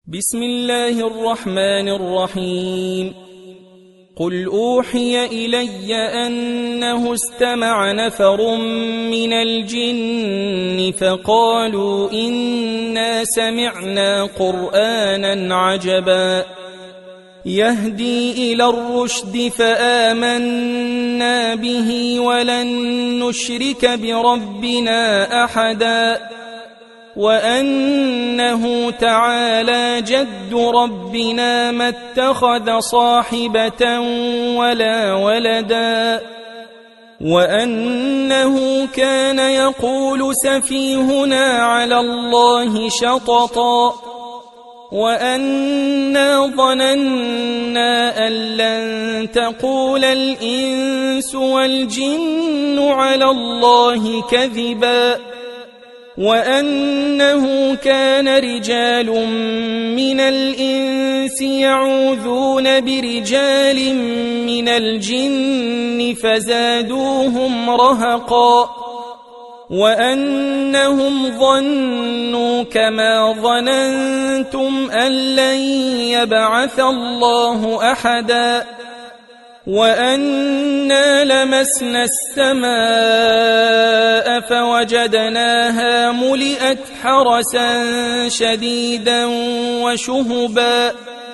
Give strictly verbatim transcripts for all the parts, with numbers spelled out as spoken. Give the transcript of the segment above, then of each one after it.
بسم الله الرحمن الرحيم. قل أوحي إلي أنه استمع نفر من الجن فقالوا إنا سمعنا قرآنا عجبا يهدي إلى الرشد فآمنا به ولن نشرك بربنا أحدا وأنه تعالى جد ربنا ما اتخذ صاحبة ولا ولدا وأنه كان يقول سفيهنا على الله شططا وأنا ظننا أن لن تقول الإنس والجن على الله كذبا وأنه كان رجال من الإنس يعوذون برجال من الجن فزادوهم رهقا وأنهم ظنوا كما ظننتم أن لن يبعث الله أحدا وأنا لمسنا السماء فوجدناها ملئت حرسا شديدا وشهبا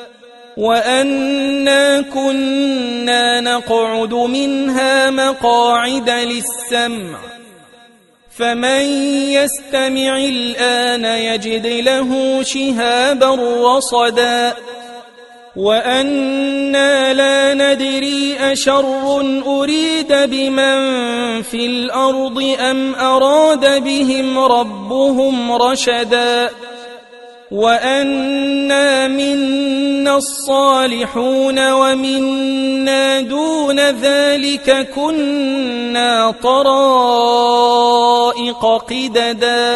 وأنا كنا نقعد منها مقاعد للسمع فمن يستمع الآن يجد له شهابا رصدا وأنا لا ندري أشر أريد بمن في الأرض أم أراد بهم ربهم رشدا وأنا منا الصالحون ومنا دون ذلك كنا طرائق قددا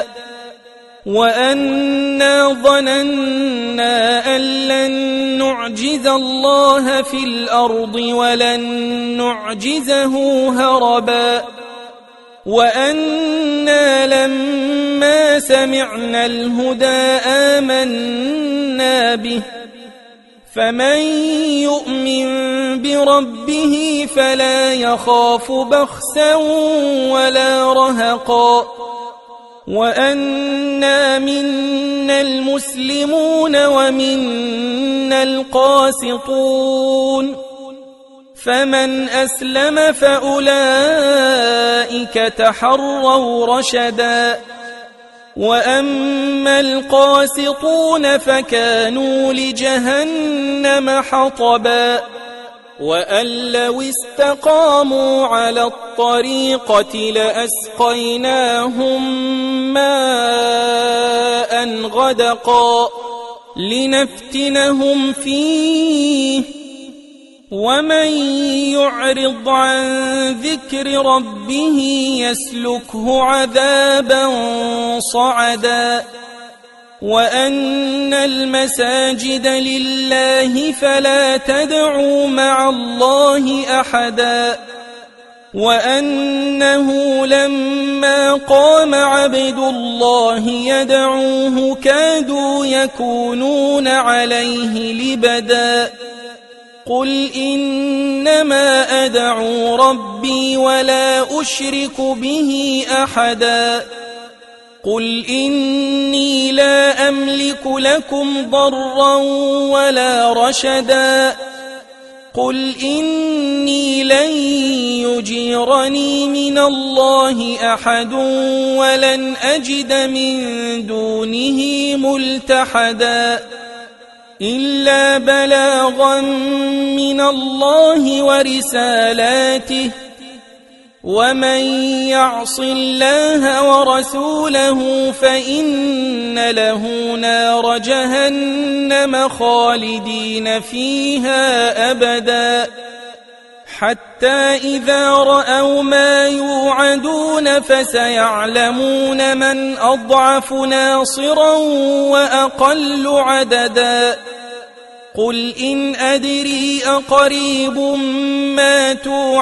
وأنا ظننا أن لن نعجز الله في الأرض ولن نعجزه هربا وأنا لما سمعنا الهدى آمنا به فمن يؤمن بربه فلا يخاف بخسا ولا رهقا وأنا منا المسلمون ومنا القاسطون فمن أسلم فأولئك تحروا رشدا وأما القاسطون فكانوا لجهنم حطبا وأن لو استقاموا على الطريقة لأسقيناهم ماء غدقا لنفتنهم فيه ومن يعرض عن ذكر ربه يسلكه عذابا صعدا وأن المساجد لله فلا تدعوا مع الله أحدا وأنه لما قام عبد الله يدعوه كادوا يكونون عليه لبدا قل إنما أدعو ربي ولا أشرك به أحدا قل إني لا أملك لكم ضرا ولا رشدا قل إني لن يجيرني من الله أحد ولن أجد من دونه ملتحدا إلا بلاغا من الله ورسالاته ومن يعص الله ورسوله فإن له نار جهنم خالدين فيها أبدا حتى إذا رأوا ما يوعدون فسيعلمون من أضعف ناصرا وأقل عددا قل إن أدري أقريب ما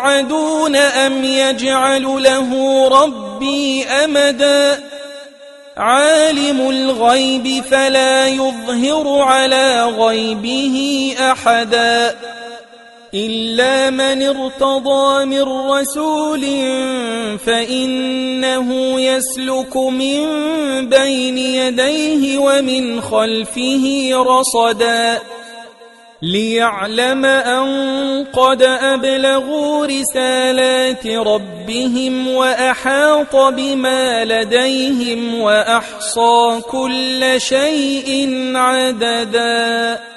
توعدون أم يجعل له ربي أمدا عالم الغيب فلا يظهر على غيبه أحدا إلا من ارتضى من رسول فإنه يسلك من بين يديه ومن خلفه رصدا ليعلم أن قد أبلغوا رسالات ربهم وأحاط بما لديهم وأحصى كل شيء عددا.